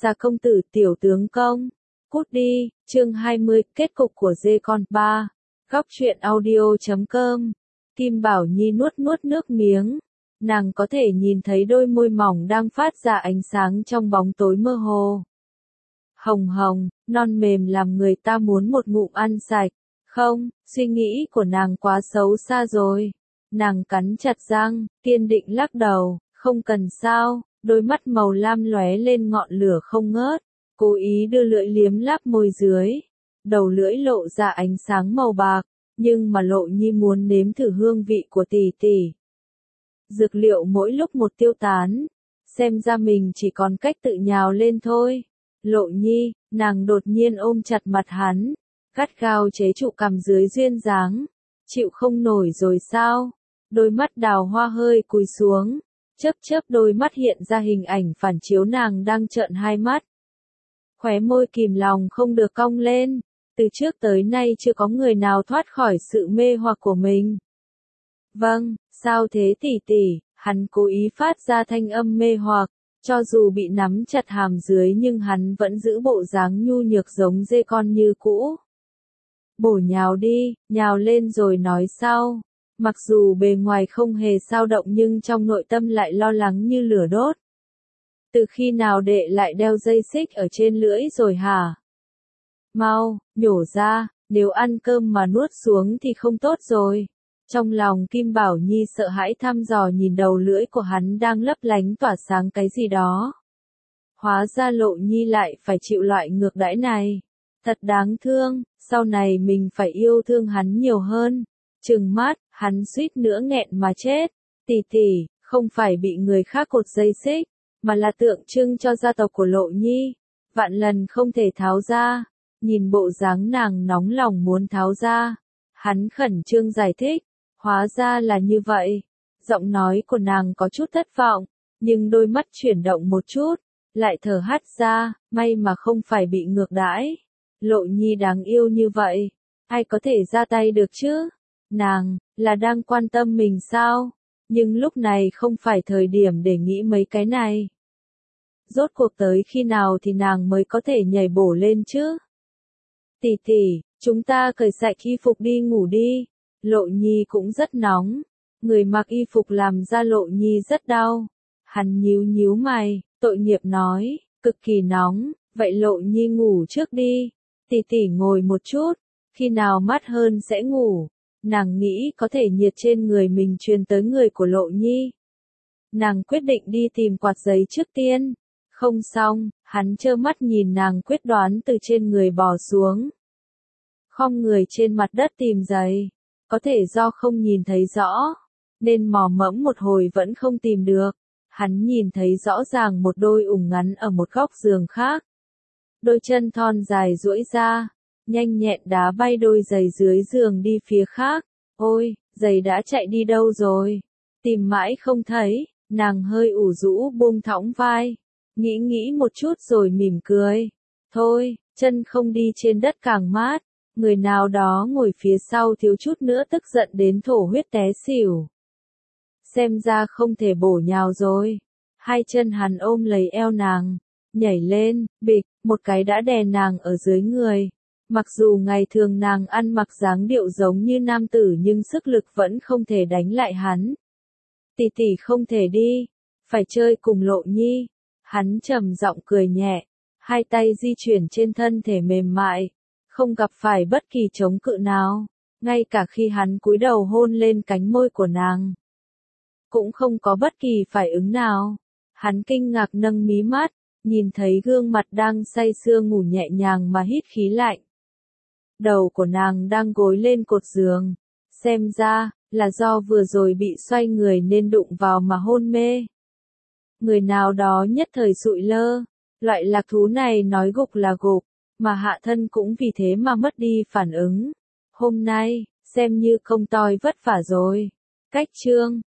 Gia công tử tiểu tướng công. Cút đi, chương 20, kết cục của dê con 3. Góc truyện audio.com. Kim Bảo Nhi nuốt nước miếng. Nàng có thể nhìn thấy đôi môi mỏng đang phát ra ánh sáng trong bóng tối mơ hồ. Hồng hồng, non mềm làm người ta muốn một ngụm ăn sạch. Không, suy nghĩ của nàng quá xấu xa rồi. Nàng cắn chặt răng, kiên định lắc đầu, không cần sao, đôi mắt màu lam lóe lên ngọn lửa không ngớt, cố ý đưa lưỡi liếm láp môi dưới. Đầu lưỡi lộ ra ánh sáng màu bạc, nhưng mà Lộ Nhi muốn nếm thử hương vị của tỷ tỷ. Dược liệu mỗi lúc một tiêu tán, xem ra mình chỉ còn cách tự nhào lên thôi. Lộ Nhi, nàng đột nhiên ôm chặt mặt hắn, gắt gao chế trụ cằm dưới duyên dáng. Chịu không nổi rồi sao? Đôi mắt đào hoa hơi cúi xuống, chớp đôi mắt hiện ra hình ảnh phản chiếu nàng đang trợn hai mắt. Khóe môi kìm lòng không được cong lên, từ trước tới nay chưa có người nào thoát khỏi sự mê hoặc của mình. Vâng, sao thế tỷ tỷ? Hắn cố ý phát ra thanh âm mê hoặc, cho dù bị nắm chặt hàm dưới nhưng hắn vẫn giữ bộ dáng nhu nhược giống dê con như cũ. Bổ nhào đi, nhào lên rồi nói sau. Mặc dù bề ngoài không hề dao động nhưng trong nội tâm lại lo lắng như lửa đốt. Từ khi nào đệ lại đeo dây xích ở trên lưỡi rồi hả? Mau, nhổ ra, nếu ăn cơm mà nuốt xuống thì không tốt rồi. Trong lòng Kim Bảo Nhi sợ hãi thăm dò nhìn đầu lưỡi của hắn đang lấp lánh tỏa sáng cái gì đó. Hóa ra Lộ Nhi lại phải chịu loại ngược đãi này. Thật đáng thương, sau này mình phải yêu thương hắn nhiều hơn. Trừng mắt, hắn suýt nữa nghẹn mà chết. Tỷ tỷ, không phải bị người khác cột dây xích, mà là tượng trưng cho gia tộc của Lộ Nhi. Vạn lần không thể tháo ra. Nhìn bộ dáng nàng nóng lòng muốn tháo ra. Hắn khẩn trương giải thích. Hóa ra là như vậy. Giọng nói của nàng có chút thất vọng, nhưng đôi mắt chuyển động một chút, lại thở hắt ra, may mà không phải bị ngược đãi. Lộ Nhi đáng yêu như vậy, ai có thể ra tay được chứ? Nàng, là đang quan tâm mình sao? Nhưng lúc này không phải thời điểm để nghĩ mấy cái này. Rốt cuộc tới khi nào thì nàng mới có thể nhảy bổ lên chứ? Tỷ tỷ, chúng ta cởi sạch y phục đi ngủ đi. Lộ Nhi cũng rất nóng. Người mặc y phục làm ra Lộ Nhi rất đau. Hắn nhíu mày, tội nghiệp nói, cực kỳ nóng, vậy Lộ Nhi ngủ trước đi. Tỷ tỷ ngồi một chút, khi nào mát hơn sẽ ngủ. Nàng nghĩ có thể nhiệt trên người mình truyền tới người của Lộ Nhi. Nàng quyết định đi tìm quạt giấy trước tiên. Không xong, hắn trơ mắt nhìn nàng quyết đoán từ trên người bò xuống. Khom người trên mặt đất tìm giày. Có thể do không nhìn thấy rõ, nên mò mẫm một hồi vẫn không tìm được. Hắn nhìn thấy rõ ràng một đôi ủng ngắn ở một góc giường khác. Đôi chân thon dài duỗi ra, nhanh nhẹn đá bay đôi giày dưới giường đi phía khác. Ôi, giày đã chạy đi đâu rồi? Tìm mãi không thấy, nàng hơi ủ rũ buông thõng vai. Nghĩ một chút rồi mỉm cười. Thôi, chân không đi trên đất càng mát. Người nào đó ngồi phía sau thiếu chút nữa tức giận đến thổ huyết té xỉu. Xem ra không thể bổ nhào rồi. Hai chân hắn ôm lấy eo nàng, nhảy lên, bịch, một cái đã đè nàng ở dưới người. Mặc dù ngày thường nàng ăn mặc dáng điệu giống như nam tử nhưng sức lực vẫn không thể đánh lại hắn. Tỷ tỷ không thể đi, phải chơi cùng Lộ Nhi. Hắn trầm giọng cười nhẹ, hai tay di chuyển trên thân thể mềm mại. Không gặp phải bất kỳ chống cự nào, ngay cả khi hắn cúi đầu hôn lên cánh môi của nàng. Cũng không có bất kỳ phản ứng nào. Hắn kinh ngạc nâng mí mắt, nhìn thấy gương mặt đang say sưa ngủ nhẹ nhàng mà hít khí lạnh. Đầu của nàng đang gối lên cột giường, xem ra là do vừa rồi bị xoay người nên đụng vào mà hôn mê. Người nào đó nhất thời sụi lơ, loại lạc thú này nói gục là gục. Mà hạ thân cũng vì thế mà mất đi phản ứng. Hôm nay, xem như không toi vất vả rồi. Cách chương